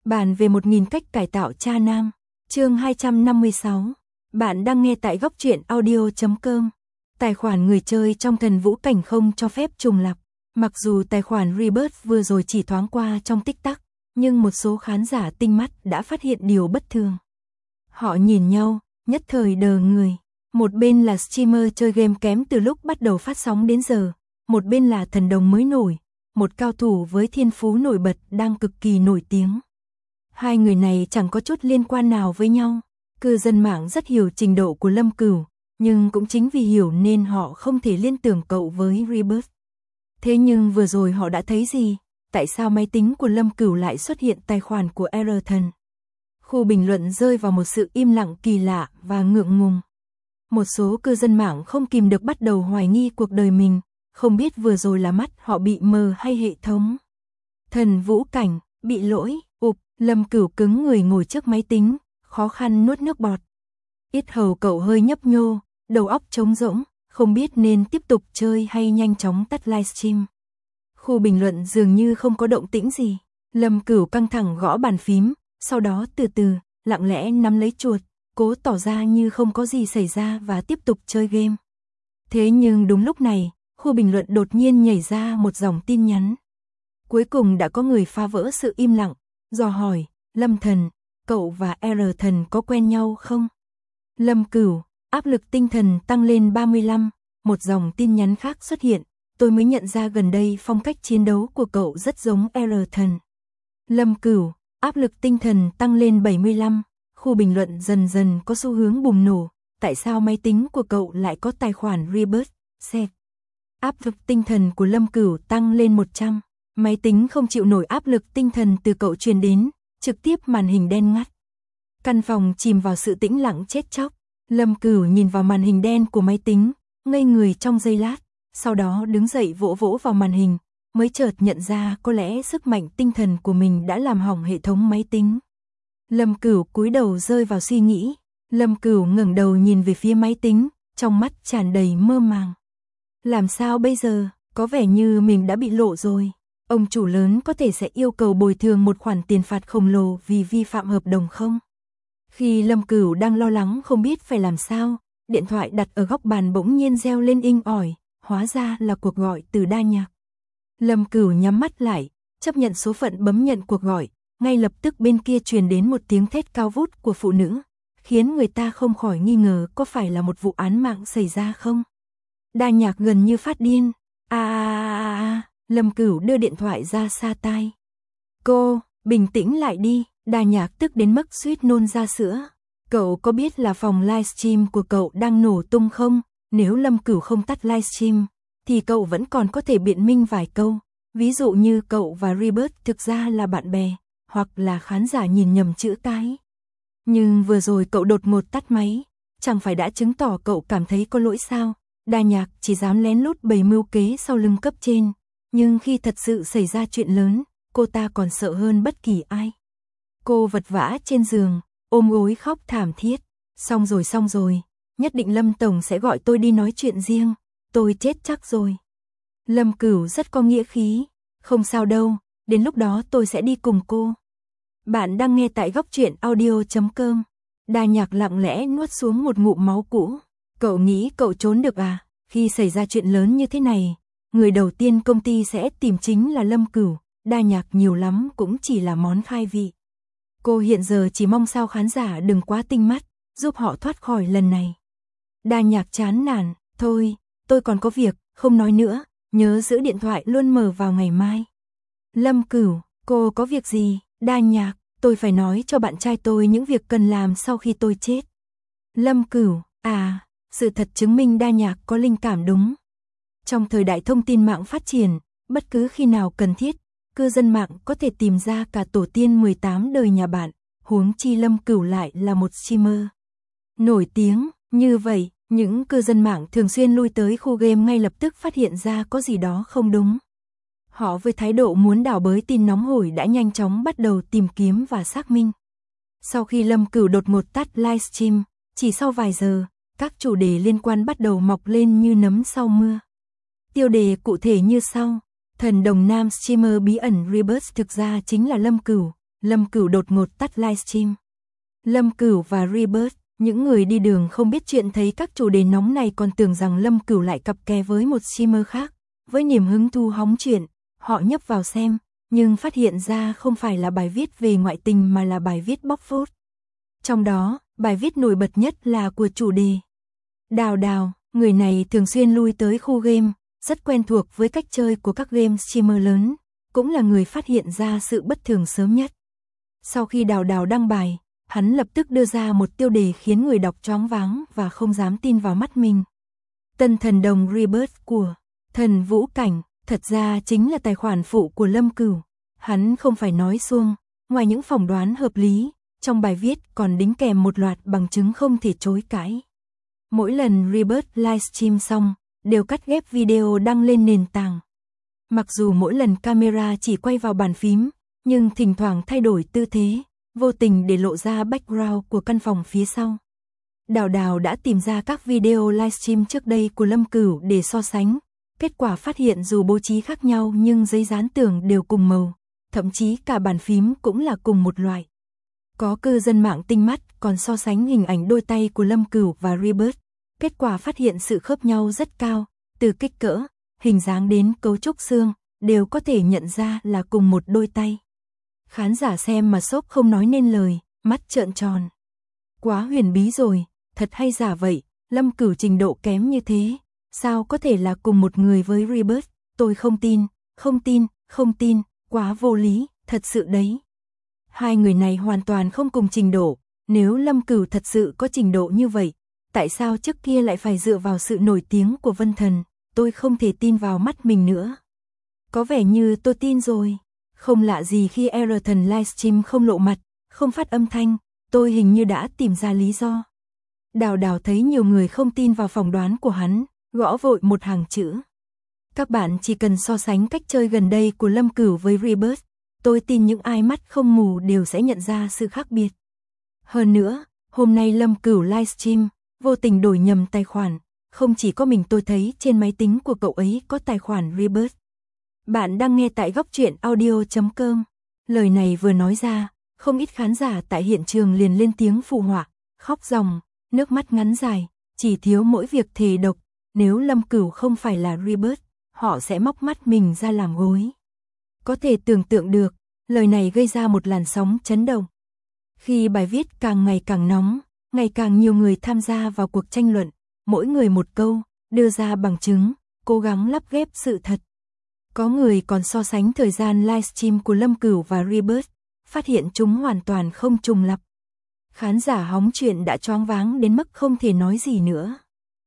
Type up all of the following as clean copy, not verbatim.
Bàn về 1000 cách cải tạo cha nam, chương 256. Bạn đang nghe tại góc truyện audio.com. Tài khoản người chơi trong Thần Vũ Cảnh không cho phép trùng lặp. Mặc dù tài khoản Rebirth vừa rồi chỉ thoáng qua trong tích tắc, nhưng một số khán giả tinh mắt đã phát hiện điều bất thường. Họ nhìn nhau, nhất thời đờ người. Một bên là streamer chơi game kém từ lúc bắt đầu phát sóng đến giờ, một bên là thần đồng mới nổi, một cao thủ với thiên phú nổi bật đang cực kỳ nổi tiếng. Hai người này chẳng có chút liên quan nào với nhau. Cư dân mạng rất hiểu trình độ của Lâm Cửu, nhưng cũng chính vì hiểu nên họ không thể liên tưởng cậu với Rebirth. Thế nhưng vừa rồi họ đã thấy gì? Tại sao máy tính của Lâm Cửu lại xuất hiện tài khoản của Errorton? Khu bình luận rơi vào một sự im lặng kỳ lạ và ngượng ngùng. Một số cư dân mạng không kìm được bắt đầu hoài nghi cuộc đời mình, không biết vừa rồi là mắt họ bị mờ hay hệ thống. Thần Vũ Cảnh, bị lỗi, Lâm Cửu cứng người ngồi trước máy tính, khó khăn nuốt nước bọt. Yết hầu cậu hơi nhấp nhô, đầu óc trống rỗng, không biết nên tiếp tục chơi hay nhanh chóng tắt livestream. Khu bình luận dường như không có động tĩnh gì. Lâm Cửu căng thẳng gõ bàn phím, sau đó từ từ, lặng lẽ nắm lấy chuột, cố tỏ ra như không có gì xảy ra và tiếp tục chơi game. Thế nhưng đúng lúc này, khu bình luận đột nhiên nhảy ra một dòng tin nhắn. Cuối cùng đã có người phá vỡ sự im lặng, dò hỏi, Lâm Thần, cậu và Errorton có quen nhau không? Lâm Cửu, áp lực tinh thần tăng lên 35, một dòng tin nhắn khác xuất hiện, tôi mới nhận ra gần đây phong cách chiến đấu của cậu rất giống Errorton. Lâm Cửu, áp lực tinh thần tăng lên 75, khu bình luận dần dần có xu hướng bùng nổ, tại sao máy tính của cậu lại có tài khoản Rebirth? Xe. Áp lực tinh thần của Lâm Cửu tăng lên 100. Máy tính không chịu nổi áp lực tinh thần từ cậu truyền đến, trực tiếp màn hình đen ngắt. Căn phòng chìm vào sự tĩnh lặng chết chóc. Lâm Cửu nhìn vào màn hình đen của máy tính, ngây người trong giây lát, sau đó đứng dậy vỗ vỗ vào màn hình, mới chợt nhận ra có lẽ sức mạnh tinh thần của mình đã làm hỏng hệ thống máy tính. Lâm Cửu cúi đầu rơi vào suy nghĩ. Lâm Cửu ngẩng đầu nhìn về phía máy tính, trong mắt tràn đầy mơ màng. Làm sao bây giờ, có vẻ như mình đã bị lộ rồi. Ông chủ lớn có thể sẽ yêu cầu bồi thường một khoản tiền phạt khổng lồ vì vi phạm hợp đồng không? Khi Lâm Cửu đang lo lắng không biết phải làm sao, điện thoại đặt ở góc bàn bỗng nhiên reo lên inh ỏi, hóa ra là cuộc gọi từ Đa Nhạc. Lâm Cửu nhắm mắt lại, chấp nhận số phận bấm nhận cuộc gọi, ngay lập tức bên kia truyền đến một tiếng thét cao vút của phụ nữ, khiến người ta không khỏi nghi ngờ có phải là một vụ án mạng xảy ra không? Đa Nhạc gần như phát điên. Lâm Cửu đưa điện thoại ra xa tai. Cô, bình tĩnh lại đi. Đa Nhạc tức đến mức suýt nôn ra sữa. Cậu có biết là phòng livestream của cậu đang nổ tung không? Nếu Lâm Cửu không tắt livestream, thì cậu vẫn còn có thể biện minh vài câu. Ví dụ như cậu và Rebirth thực ra là bạn bè, hoặc là khán giả nhìn nhầm chữ cái. Nhưng vừa rồi cậu đột ngột tắt máy, chẳng phải đã chứng tỏ cậu cảm thấy có lỗi sao? Đa Nhạc chỉ dám lén lút bày mưu kế sau lưng cấp trên. Nhưng khi thật sự xảy ra chuyện lớn, cô ta còn sợ hơn bất kỳ ai. Cô vật vã trên giường, ôm gối khóc thảm thiết. Xong rồi, nhất định Lâm Tổng sẽ gọi tôi đi nói chuyện riêng, tôi chết chắc rồi. Lâm Cửu rất có nghĩa khí, không sao đâu, đến lúc đó tôi sẽ đi cùng cô. Bạn đang nghe tại góc truyện audio.com. Đa Nhạc lặng lẽ nuốt xuống một ngụm máu cũ. Cậu nghĩ cậu trốn được à? Khi xảy ra chuyện lớn như thế này, người đầu tiên công ty sẽ tìm chính là Lâm Cửu. Đa Nhạc nhiều lắm cũng chỉ là món khai vị. Cô hiện giờ chỉ mong sao khán giả đừng quá tinh mắt, giúp họ thoát khỏi lần này. Đa Nhạc chán nản, thôi, tôi còn có việc, không nói nữa, nhớ giữ điện thoại luôn mở vào ngày mai. Lâm Cửu, cô có việc gì? Đa Nhạc, tôi phải nói cho bạn trai tôi những việc cần làm sau khi tôi chết. Lâm Cửu, sự thật chứng minh Đa Nhạc có linh cảm đúng. Trong thời đại thông tin mạng phát triển, bất cứ khi nào cần thiết, cư dân mạng có thể tìm ra cả tổ tiên 18 đời nhà bạn, huống chi Lâm Cửu lại là một streamer nổi tiếng. Như vậy, những cư dân mạng thường xuyên lui tới khu game ngay lập tức phát hiện ra có gì đó không đúng. Họ với thái độ muốn đào bới tin nóng hổi đã nhanh chóng bắt đầu tìm kiếm và xác minh. Sau khi Lâm Cửu đột ngột tắt livestream, chỉ sau vài giờ, các chủ đề liên quan bắt đầu mọc lên như nấm sau mưa. Tiêu đề cụ thể như sau: Thần đồng nam streamer bí ẩn Rebirth thực ra chính là Lâm Cửu, Lâm Cửu đột ngột tắt livestream. Lâm Cửu và Rebirth, những người đi đường không biết chuyện thấy các chủ đề nóng này còn tưởng rằng Lâm Cửu lại cặp kè với một streamer khác. Với niềm hứng thú hóng chuyện, họ nhấp vào xem, nhưng phát hiện ra không phải là bài viết về ngoại tình mà là bài viết bóc phốt. Trong đó, bài viết nổi bật nhất là của chủ đề. Đào Đào, người này thường xuyên lui tới khu game, rất quen thuộc với cách chơi của các game streamer lớn, cũng là người phát hiện ra sự bất thường sớm nhất. Sau khi Đào Đào đăng bài, hắn lập tức đưa ra một tiêu đề khiến người đọc choáng váng và không dám tin vào mắt mình. Tân thần đồng Rebirth của Thần Vũ Cảnh, thật ra chính là tài khoản phụ của Lâm Cửu. Hắn không phải nói suông, ngoài những phỏng đoán hợp lý, trong bài viết còn đính kèm một loạt bằng chứng không thể chối cãi. Mỗi lần Rebirth livestream xong, đều cắt ghép video đăng lên nền tảng. Mặc dù mỗi lần camera chỉ quay vào bàn phím, nhưng thỉnh thoảng thay đổi tư thế, vô tình để lộ ra background của căn phòng phía sau. Đào Đào đã tìm ra các video livestream trước đây của Lâm Cửu để so sánh. Kết quả phát hiện dù bố trí khác nhau nhưng giấy dán tường đều cùng màu, thậm chí cả bàn phím cũng là cùng một loại. Có cư dân mạng tinh mắt còn so sánh hình ảnh đôi tay của Lâm Cửu và Rebirth. Kết quả phát hiện sự khớp nhau rất cao, từ kích cỡ, hình dáng đến cấu trúc xương, đều có thể nhận ra là cùng một đôi tay. Khán giả xem mà sốc không nói nên lời, mắt trợn tròn. Quá huyền bí rồi, thật hay giả vậy, Lâm Cửu trình độ kém như thế, sao có thể là cùng một người với Rebirth, tôi không tin, không tin, quá vô lý, thật sự đấy. Hai người này hoàn toàn không cùng trình độ, nếu Lâm Cửu thật sự có trình độ như vậy, tại sao trước kia lại phải dựa vào sự nổi tiếng của Vân Thần, tôi không thể tin vào mắt mình nữa. Có vẻ như tôi tin rồi, không lạ gì khi R Thần livestream không lộ mặt, không phát âm thanh, tôi hình như đã tìm ra lý do. Đào Đào thấy nhiều người không tin vào phỏng đoán của hắn, gõ vội một hàng chữ. Các bạn chỉ cần so sánh cách chơi gần đây của Lâm Cửu với Rebirth, tôi tin những ai mắt không mù đều sẽ nhận ra sự khác biệt. Hơn nữa, hôm nay Lâm Cửu livestream, vô tình đổi nhầm tài khoản, không chỉ có mình tôi thấy trên máy tính của cậu ấy có tài khoản Rebirth. Bạn đang nghe tại Góc Truyện Audio.com. Lời này vừa nói ra, không ít khán giả tại hiện trường liền lên tiếng phụ họa, khóc ròng, nước mắt ngắn dài, chỉ thiếu mỗi việc thề độc, nếu Lâm Cửu không phải là Rebirth, họ sẽ móc mắt mình ra làm gối. Có thể tưởng tượng được, lời này gây ra một làn sóng chấn động. Khi bài viết càng ngày càng nóng, ngày càng nhiều người tham gia vào cuộc tranh luận, mỗi người một câu, đưa ra bằng chứng, cố gắng lắp ghép sự thật. Có người còn so sánh thời gian livestream của Lâm Cửu và Rebirth, phát hiện chúng hoàn toàn không trùng lặp. Khán giả hóng chuyện đã choáng váng đến mức không thể nói gì nữa.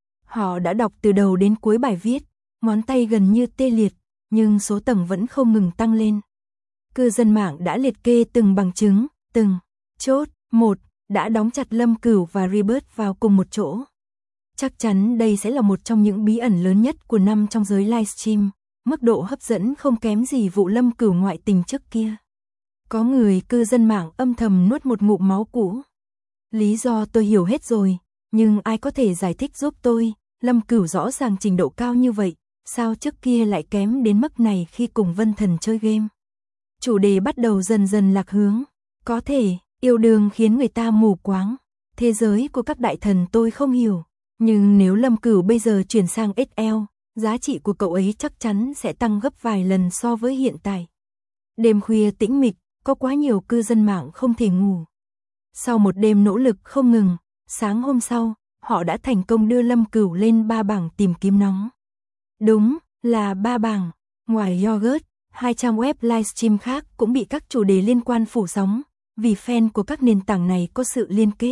Họ đã đọc từ đầu đến cuối bài viết, ngón tay gần như tê liệt, nhưng số tầng vẫn không ngừng tăng lên. Cư dân mạng đã liệt kê từng bằng chứng, từng chốt, một, đã đóng chặt Lâm Cửu và Rebirth vào cùng một chỗ. Chắc chắn đây sẽ là một trong những bí ẩn lớn nhất của năm trong giới livestream, mức độ hấp dẫn không kém gì vụ Lâm Cửu ngoại tình trước kia. Có người cư dân mạng âm thầm nuốt một ngụm máu cũ. Lý do tôi hiểu hết rồi, nhưng ai có thể giải thích giúp tôi, Lâm Cửu rõ ràng trình độ cao như vậy, sao trước kia lại kém đến mức này khi cùng Vân Thần chơi game. Chủ đề bắt đầu dần dần lạc hướng, có thể, yêu đương khiến người ta mù quáng, thế giới của các đại thần tôi không hiểu, nhưng nếu Lâm Cửu bây giờ chuyển sang XL, giá trị của cậu ấy chắc chắn sẽ tăng gấp vài lần so với hiện tại. Đêm khuya tĩnh mịch, có quá nhiều cư dân mạng không thể ngủ. Sau một đêm nỗ lực không ngừng, sáng hôm sau, họ đã thành công đưa Lâm Cửu lên 3 bảng tìm kiếm nóng. Đúng, là 3 bảng. Ngoài Yogurt, 2 trang web livestream khác cũng bị các chủ đề liên quan phủ sóng, vì fan của các nền tảng này có sự liên kết.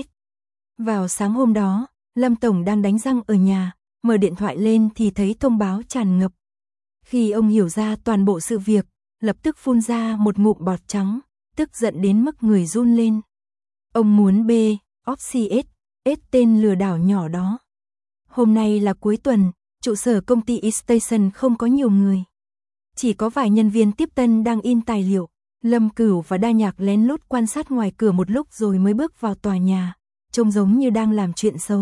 Vào sáng hôm đó, Lâm Tổng đang đánh răng ở nhà, mở điện thoại lên thì thấy thông báo tràn ngập. Khi ông hiểu ra toàn bộ sự việc, lập tức phun ra một ngụm bọt trắng, tức giận đến mức người run lên. Ông muốn Opcs, tên lừa đảo nhỏ đó. Hôm nay là cuối tuần, trụ sở công ty E-Station không có nhiều người. Chỉ có vài nhân viên tiếp tân đang in tài liệu. Lâm Cửu và Đa Nhạc lén lút quan sát ngoài cửa một lúc rồi mới bước vào tòa nhà, trông giống như đang làm chuyện xấu.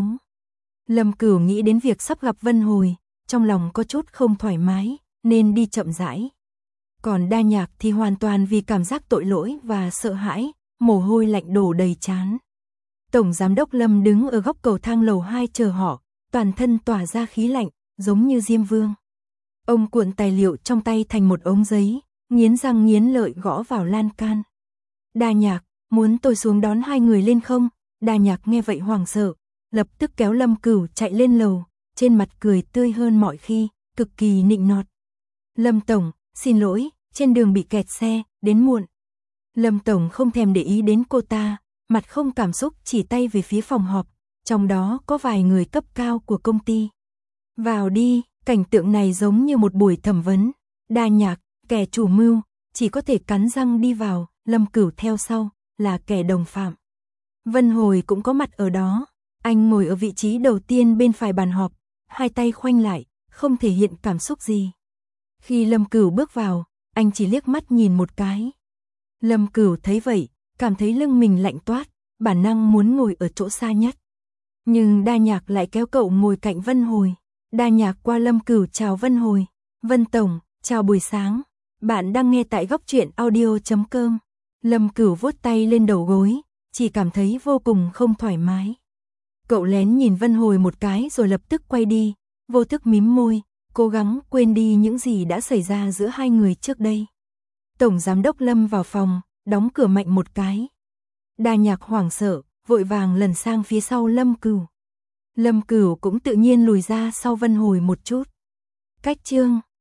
Lâm Cửu nghĩ đến việc sắp gặp Vân Hồi, trong lòng có chút không thoải mái, nên đi chậm rãi. Còn Đa Nhạc thì hoàn toàn vì cảm giác tội lỗi và sợ hãi, mồ hôi lạnh đổ đầy trán. Tổng giám đốc Lâm đứng ở góc cầu thang lầu 2 chờ họ, toàn thân tỏa ra khí lạnh, giống như Diêm Vương. Ông cuộn tài liệu trong tay thành một ống giấy, nghiến răng nghiến lợi gõ vào lan can. Đa Nhạc, muốn tôi xuống đón hai người lên không? Đa Nhạc nghe vậy hoảng sợ, lập tức kéo Lâm Cửu chạy lên lầu, trên mặt cười tươi hơn mọi khi, cực kỳ nịnh nọt. Lâm Tổng, xin lỗi, trên đường bị kẹt xe, đến muộn. Lâm Tổng không thèm để ý đến cô ta, mặt không cảm xúc chỉ tay về phía phòng họp, trong đó có vài người cấp cao của công ty. Vào đi, cảnh tượng này giống như một buổi thẩm vấn. Đa Nhạc, kẻ chủ mưu, chỉ có thể cắn răng đi vào, Lâm Cửu theo sau, là kẻ đồng phạm. Vân Hồi cũng có mặt ở đó, anh ngồi ở vị trí đầu tiên bên phải bàn họp, hai tay khoanh lại, không thể hiện cảm xúc gì. Khi Lâm Cửu bước vào, anh chỉ liếc mắt nhìn một cái. Lâm Cửu thấy vậy, cảm thấy lưng mình lạnh toát, bản năng muốn ngồi ở chỗ xa nhất. Nhưng Đa Nhạc lại kéo cậu ngồi cạnh Vân Hồi. Đa Nhạc qua Lâm Cửu chào Vân Hồi. Vân Tổng, chào buổi sáng. Bạn đang nghe tại góc truyện audio.com. Lâm Cửu vuốt tay lên đầu gối, chỉ cảm thấy vô cùng không thoải mái. Cậu lén nhìn Vân Hồi một cái rồi lập tức quay đi, vô thức mím môi, cố gắng quên đi những gì đã xảy ra giữa hai người trước đây. Tổng giám đốc Lâm vào phòng, đóng cửa mạnh một cái. Đa Nhạc hoảng sợ, vội vàng lần sang phía sau Lâm Cửu. Lâm Cửu cũng tự nhiên lùi ra sau Vân Hồi một chút. Cách chương